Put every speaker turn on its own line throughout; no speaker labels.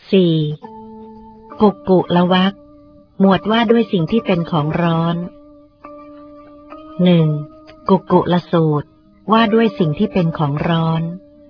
4. กุกกุละวรรคหมวดว่าด้วยสิ่งที่เป็นของร้อน 1. กุกกุละสูตรว่าด้วยสิ่งที่เป็นของร้อน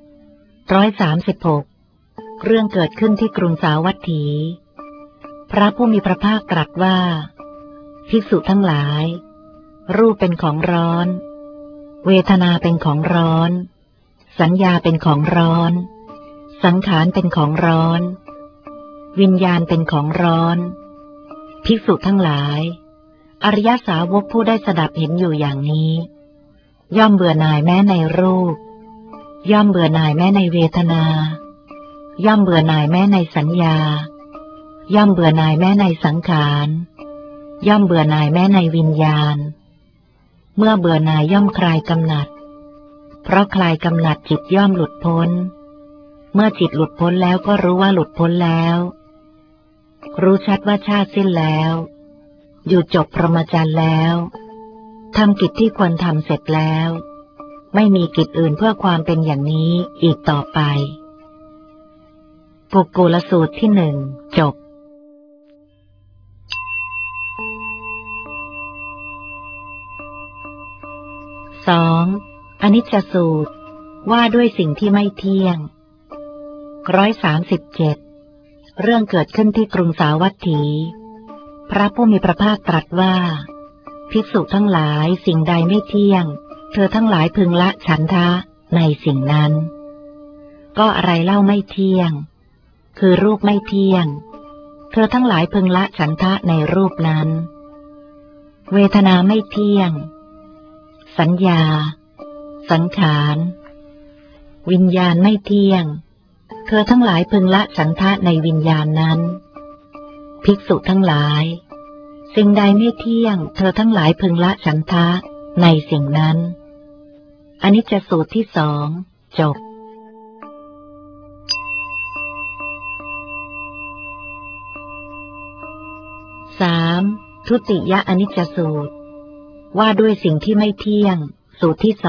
136เรื่องเกิดขึ้นที่กรุงสาวัตถีพระผู้มีพระภาคตรัสว่าภิกษุทั้งหลายรูปเป็นของร้อนเวทนาเป็นของร้อนสัญญาเป็นของร้อนสังขารเป็นของร้อนวิญญาณเป็นของร้อนภิกษุทั้งหลายอริยสาวกผู้ได้สดับเห็นอยู่อย่างนี้ย่อมเบื่อหน่ายแม้ในรูปย่อมเบื่อหน่ายแม้ในเวทนาย่อมเบื่อหน่ายแม้ในสัญญาย่อมเบื่อหน่ายแม้ในสังขารย่อมเบื่อหน่ายแม้ในวิญญาณเมื่อเบื่อหน่ายย่อมคลายกำหนัดเพราะคลายกำหนัดจิตย่อมหลุดพ้นเมื่อจิตหลุดพ้นแล้วก็รู้ว่าหลุดพ้นแล้วรู้ชัดว่าชาติสิ้นแล้วอยู่จบพรหมจรรย์แล้วทำกิจที่ควรทำเสร็จแล้วไม่มีกิจอื่นเพื่อความเป็นอย่างนี้อีกต่อไปกุกกุลสูตรที่1จบ2. อนิจจสูตรว่าด้วยสิ่งที่ไม่เที่ยง137เรื่องเกิดขึ้นที่กรุงสาวัตถีพระผู้มีพระภาคตรัสว่าภิกษุทั้งหลายสิ่งใดไม่เที่ยงเธอทั้งหลายพึงละฉันทะในสิ่งนั้นก็อะไรเล่าไม่เที่ยงคือรูปไม่เที่ยงเธอทั้งหลายพึงละฉันทะในรูปนั้นเวทนาไม่เที่ยงสัญญาสังขารวิญญาณไม่เที่ยงเธอทั้งหลายพึงละฉันทะในวิญญาณนั้นภิกษุทั้งหลายสิ่งใดไม่เที่ยงเธอทั้งหลายพึงละฉันทะในสิ่งนั้นอนิจจสูตรที่2จบ3. ทุติยอนิจจสูตรว่าด้วยสิ่งที่ไม่เที่ยงสูตรที่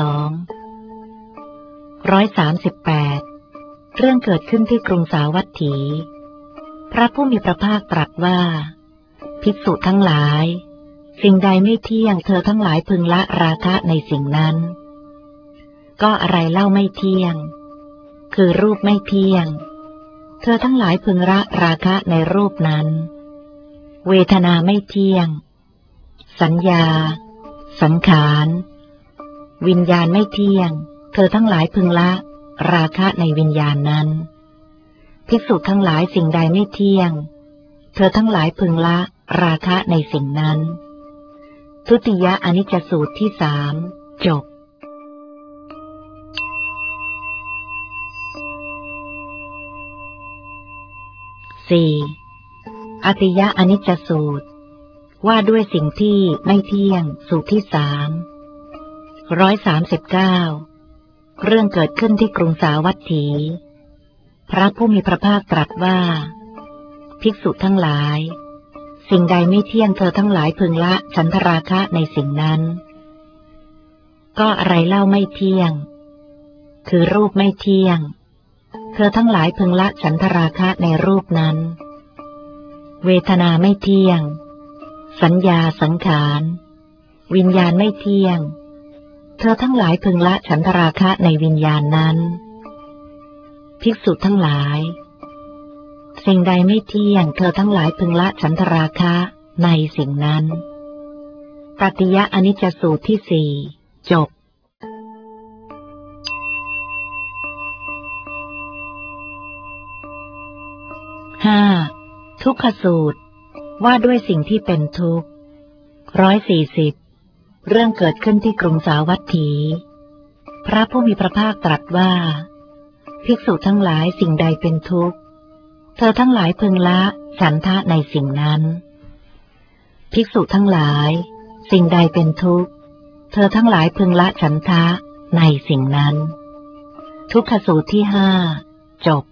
238เรื่องเกิดขึ้นที่กรุงสาวัตถีพระผู้มีพระภาคตรัสว่าภิกษุทั้งหลายสิ่งใดไม่เที่ยงเธอทั้งหลายพึงละราคะในสิ่งนั้นก็อะไรเล่าไม่เที่ยงคือรูปไม่เที่ยงเธอทั้งหลายพึงละราคะในรูปนั้นเวทนาไม่เที่ยงสัญญาสังขารวิญญาณไม่เที่ยงเธอทั้งหลายพึงละราคะในวิญญาณนั้นภิกษุทั้งหลายสิ่งใดไม่เที่ยงเธอทั้งหลายพึงละราคะในสิ่งนั้นทุติยอนิจจสูตรที่3จบ4. อติยอนิจจสูตรว่าด้วยสิ่งที่ไม่เที่ยงสูตรที่139เรื่องเกิดขึ้นที่กรุงสาวัตถีพระผู้มีพระภาคตรัสว่าภิกษุทั้งหลายสิ่งใดไม่เที่ยงเธอทั้งหลายพึงละฉันทราคะในสิ่งนั้นก็อะไรเล่าไม่เที่ยงคือรูปไม่เที่ยงเธอทั้งหลายพึงละฉันทราคะในรูปนั้นเวทนาไม่เที่ยงสัญญาสังขารวิญญาณไม่เที่ยงเธอทั้งหลายพึงละฉันทราคะในวิญญาณนั้นภิกษุทั้งหลายสิ่งใดไม่เที่ยงเธอทั้งหลายพึงละฉันทราคะในสิ่งนั้นตติยอนิจจสูตรที่4จบ5. ทุกขสูตรว่าด้วยสิ่งที่เป็นทุกข์140เรื่องเกิดขึ้นที่กรุงสาวัตถีพระผู้มีพระภาคตรัสว่าภิกษุทั้งหลายสิ่งใดเป็นทุกข์เธอทั้งหลายพึงละฉันทะในสิ่งนั้นภิกษุทั้งหลายสิ่งใดเป็นทุกข์เธอทั้งหลายพึงละฉันทะในสิ่งนั้นทุกขสูตรที่5จบ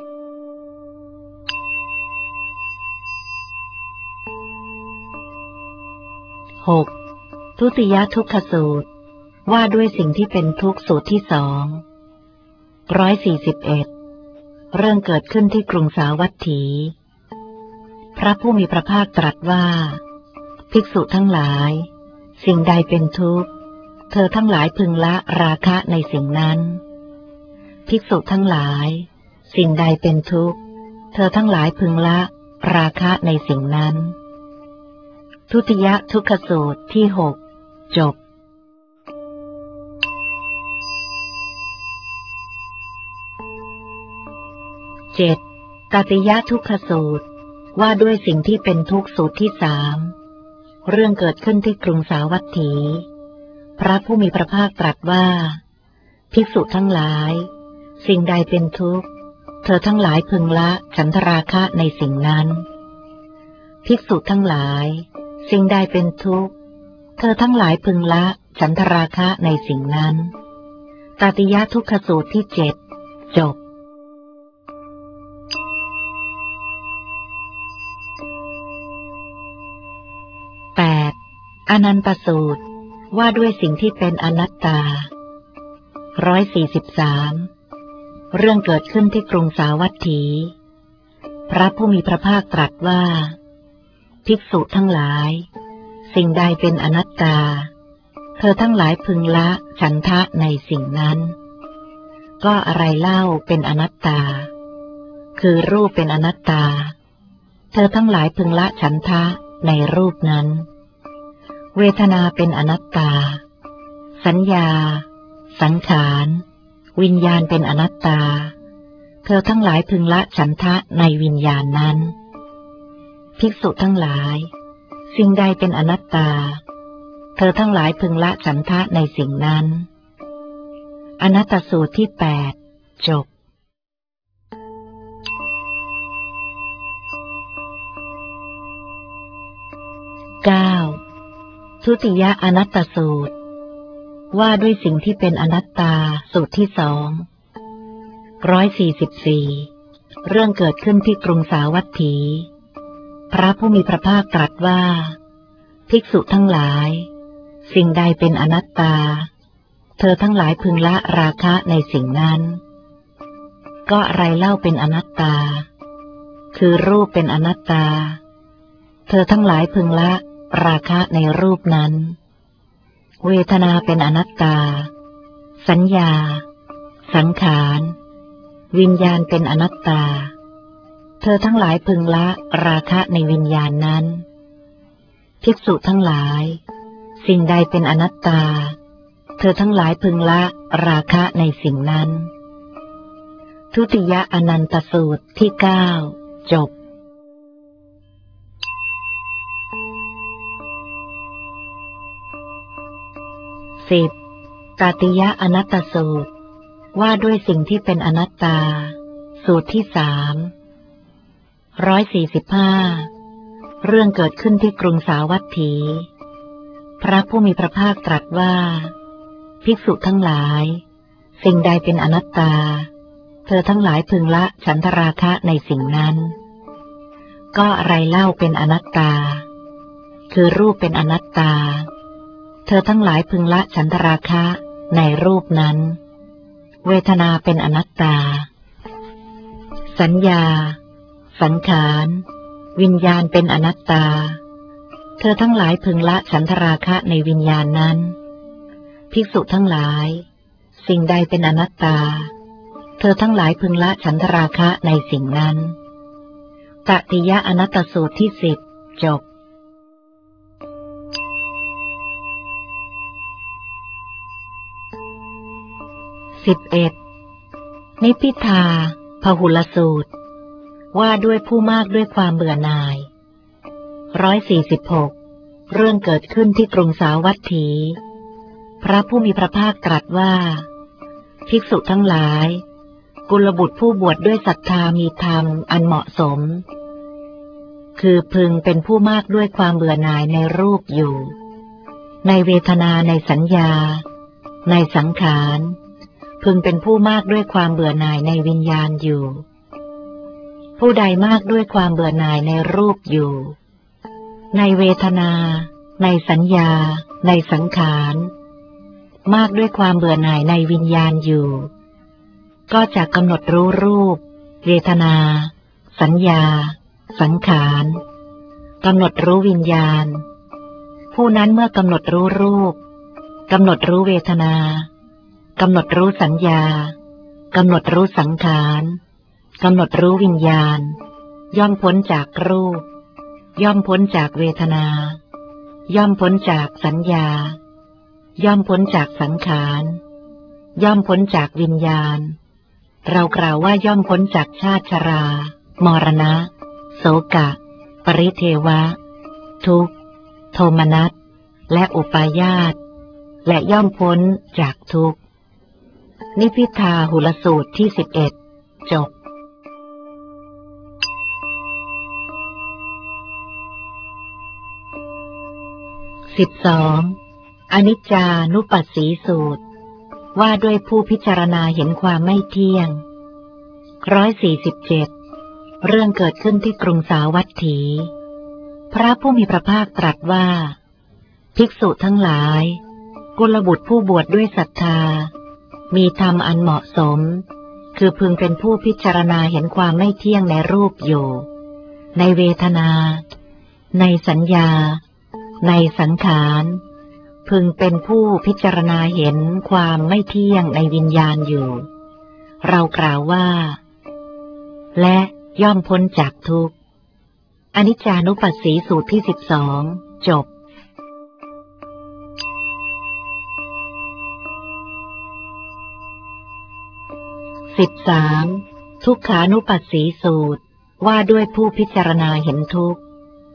6. ทุติยทุกขสูตรว่าด้วยสิ่งที่เป็นทุกข์สูตรที่241 เรื่องเกิดขึ้นที่กรุงสาวัตถีพระผู้มีพระภาคตรัสว่าภิกษุทั้งหลายสิ่งใดเป็นทุกข์เธอทั้งหลายพึงละราคะในสิ่งนั้นภิกษุทั้งหลายสิ่งใดเป็นทุกข์เธอทั้งหลายพึงละราคะในสิ่งนั้นทุติยทุกขสูตรที่6จบ7. ตติยทุกขสูตรว่าด้วยสิ่งที่เป็นทุกข์สูตรที่3เรื่องเกิดขึ้นที่กรุงสาวัตถีพระผู้มีพระภาคตรัสว่าภิกษุทั้งหลายสิ่งใดเป็นทุกข์เธอทั้งหลายพึงละฉันทราคะในสิ่งนั้นภิกษุทั้งหลายสิ่งใดเป็นทุกข์เธอทั้งหลายพึงละฉันทราคะในสิ่งนั้นตติยทุกขสูตรที่7จบ8. อนันตสูตรว่าด้วยสิ่งที่เป็นอนัตตา143เรื่องเกิดขึ้นที่กรุงสาวัตถีพระผู้มีพระภาคตรัสว่าภิกษุทั้งหลายสิ่งใดเป็นอนัตตาเธอทั้งหลายพึงละฉันทะในสิ่งนั้นก็อะไรเล่าเป็นอนัตตาคือรูปเป็นอนัตตาเธอทั้งหลายพึงละฉันทะในรูปนั้นเวทนาเป็นอนัตตาสัญญาสังขารวิญญาณเป็นอนัตตาเธอทั้งหลายพึงละฉันทะในวิญญาณนั้นภิกษุทั้งหลายสิ่งใดเป็นอนัตตาเธอทั้งหลายพึงละฉันทะในสิ่งนั้นอนัตตสูตรที่8จบ9. ทุติยอนัตตสูตรว่าด้วยสิ่งที่เป็นอนัตตาสูตรที่244เรื่องเกิดขึ้นที่กรุงสาวัตถีพระผู้มีพระภาคตรัสว่าภิกษุทั้งหลายสิ่งใดเป็นอนัตตาเธอทั้งหลายพึงละราคะในสิ่งนั้นก็อะไรเล่าเป็นอนัตตาคือรูปเป็นอนัตตาเธอทั้งหลายพึงละราคะในรูปนั้นเวทนาเป็นอนัตตาสัญญาสังขารวิญญาณเป็นอนัตตาเธอทั้งหลายพึงละราคะในวิญญาณนั้นภิกษุทั้งหลายสิ่งใดเป็นอนัตตาเธอทั้งหลายพึงละราคะในสิ่งนั้นทุติยอนันตสูตรที่9จบ10. ตติยอนัตตสูตรว่าด้วยสิ่งที่เป็นอนัตตาสูตรที่145เรื่องเกิดขึ้นที่กรุงสาวัตถีพระผู้มีพระภาคตรัสว่าภิกษุทั้งหลายสิ่งใดเป็นอนัตตาเธอทั้งหลายพึงละฉันทราคะในสิ่งนั้นก็อะไรเล่าเป็นอนัตตาคือรูปเป็นอนัตตาเธอทั้งหลายพึงละฉันทราคะในรูปนั้นเวทนาเป็นอนัตตาสัญญาสังขารวิญญาณเป็นอนัตตาเธอทั้งหลายพึงละฉันทราคะในวิญญาณนั้นภิกษุทั้งหลายสิ่งใดเป็นอนัตตาเธอทั้งหลายพึงละฉันทราคะในสิ่งนั้นตติยอนัตตสูตรที่10จบ11. นิพพิทาพหุลสูตรว่าด้วยผู้มากด้วยความเบื่อหน่าย146เรื่องเกิดขึ้นที่กรุงสาวัตถีพระผู้มีพระภาคตรัสว่าภิกษุทั้งหลายกุลบุตรผู้บวชด้วยศรัทธามีธรรมอันเหมาะสมคือพึงเป็นผู้มากด้วยความเบื่อหน่ายในรูปอยู่ในเวทนาในสัญญาในสังขารพึงเป็นผู้มากด้วยความเบื่อหน่ายในวิญญาณอยู่ผู้ใดมากด้วยความเบื่อหน่ายในรูปอยู่ในเวทนาในสัญญาในสังขารมากด้วยความเบื่อหน่ายในวิญญาณอยู่ก็จะกำหนดรู้รูปเวทนาสัญญาสังขารกำหนดรู้วิญญาณผู้นั้นเมื่อกำหนดรู้รูปกำหนดรู้เวทนากำหนดรู้สัญญากำหนดรู้สังขารกำหนดรู้วิญญาณย่อมพ้นจากรูปย่อมพ้นจากเวทนาย่อมพ้นจากสัญญาย่อมพ้นจากสังขารย่อมพ้นจากวิญญาณเรากล่าวว่าย่อมพ้นจากชาติชรามรณะโศกะปริเทวะทุกข์โทมนัสและอุปาญาสและย่อมพ้นจากทุกข์นิพพิทาหุลสูตรที่11จบ12อนิจจานุปัสสีสูตรว่าด้วยผู้พิจารณาเห็นความไม่เที่ยง147เรื่องเกิดขึ้นที่กรุงสาวัตถี พระผู้มีพระภาคตรัสว่าภิกษุทั้งหลายกุลบุตรผู้บวชด้วยศรัทธามีธรรมอันเหมาะสมคือพึงเป็นผู้พิจารณาเห็นความไม่เที่ยงในรูปอยู่ในเวทนาในสัญญาในสังขารพึงเป็นผู้พิจารณาเห็นความไม่เที่ยงในวิญญาณอยู่เรากล่าวว่าและย่อมพ้นจากทุกข์อนิจจานุปัสสีสูตรที่12จบ13ทุกขานุปัสสีสูตรว่าด้วยผู้พิจารณาเห็นทุกข์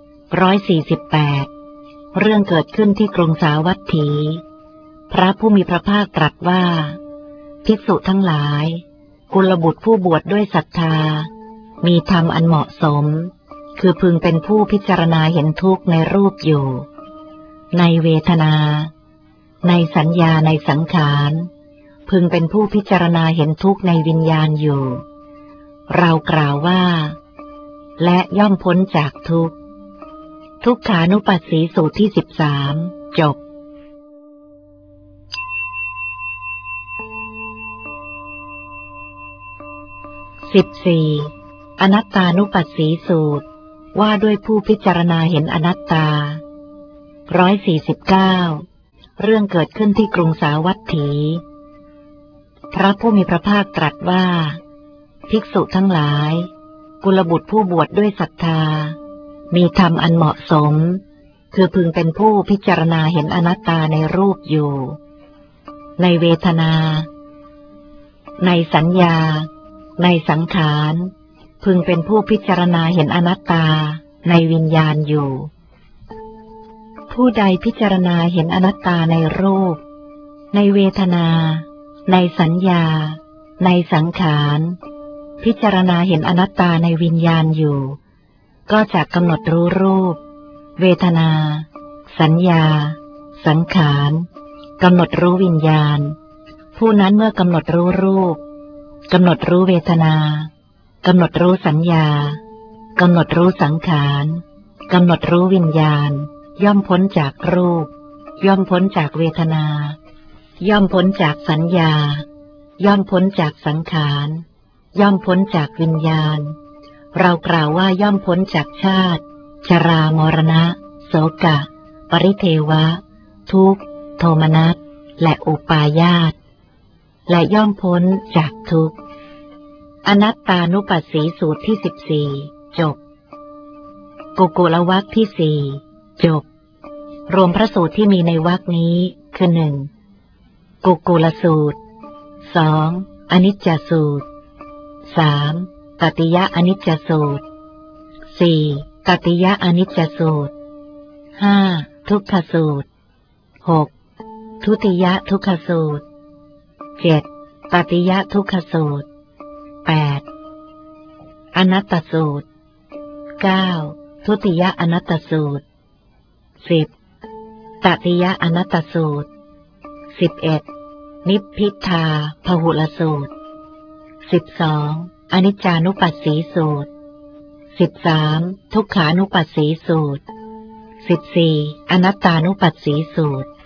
148เรื่องเกิดขึ้นที่กรุงสาวัตถี พระผู้มีพระภาคตรัสว่าภิกษุทั้งหลายกุลบุตรผู้บวชด้วยศรัทธามีธรรมอันเหมาะสมคือพึงเป็นผู้พิจารณาเห็นทุกข์ในรูปอยู่ในเวทนาในสัญญาในสังขารพึงเป็นผู้พิจารณาเห็นทุกข์ในวิญญาณอยู่เรากล่าวว่าและย่อมพ้นจากทุกข์ทุกขานุปัสสีสูตรที่13จบ14อนัตตานุปัสสีสูตรว่าด้วยผู้พิจารณาเห็นอนัตตา149เรื่องเกิดขึ้นที่กรุงสาวัตถี พระผู้มีพระภาคตรัสว่าภิกษุทั้งหลายกุลบุตรผู้บวชด้วยศรัทธามีธรรมอันเหมาะสมคือพึงเป็นผู้พิจารณาเห็นอนัตตาในรูปอยู่ในเวทนาในสัญญาในสังขารพึงเป็นผู้พิจารณาเห็นอนัตตาในวิญญาณอยู่ผู้ใดพิจารณาเห็นอนัตตาในรูปในเวทนาในสัญญาในสังขารพิจารณาเห็นอนัตตาในวิญญาณอยู่ก็จะกำหนดรู้รูปเวทนาสัญญาสังขารกำหนดรู้วิญญาณผู้นั้นเมื่อกำหนดรู้รูปกำหนดรู้เวทนากำหนดรู้สัญญากำหนดรู้สังขารกำหนดรู้วิญญาณย่อมพ้นจากรูปย่อมพ้นจากเวทนาย่อมพ้นจากสัญญาย่อมพ้นจากสังขารย่อมพ้นจากวิญญาณเรากล่าวว่าย่อมพ้นจากชาติชรามรณะโศกะปริเทวะทุกข์โทมนัสและอุปาญาสและย่อมพ้นจากทุกข์อนัตตานุปัสสีสูตรที่14จบกุกุลวรรคที่4จบรวมพระสูตรที่มีในวรรคนี้คือ1กุกุลสูตร2อนิจจสูตร3ตติยะอนิจจสูตร4ตติยะอนิจจสูตร5ทุกขสูตร6ทุติยะทุกขสูตร7ตติยะทุกขสูตร8อนัตตสูตร9ทุติยะอนัตตสูตร10ตติยะอนัตตสูตร11นิพพิทาพหุลสูตร12อนิจจานุปัสสีสูตร13ทุกขานุปัสสีสูตร14อนัตตานุปัสสีสูตร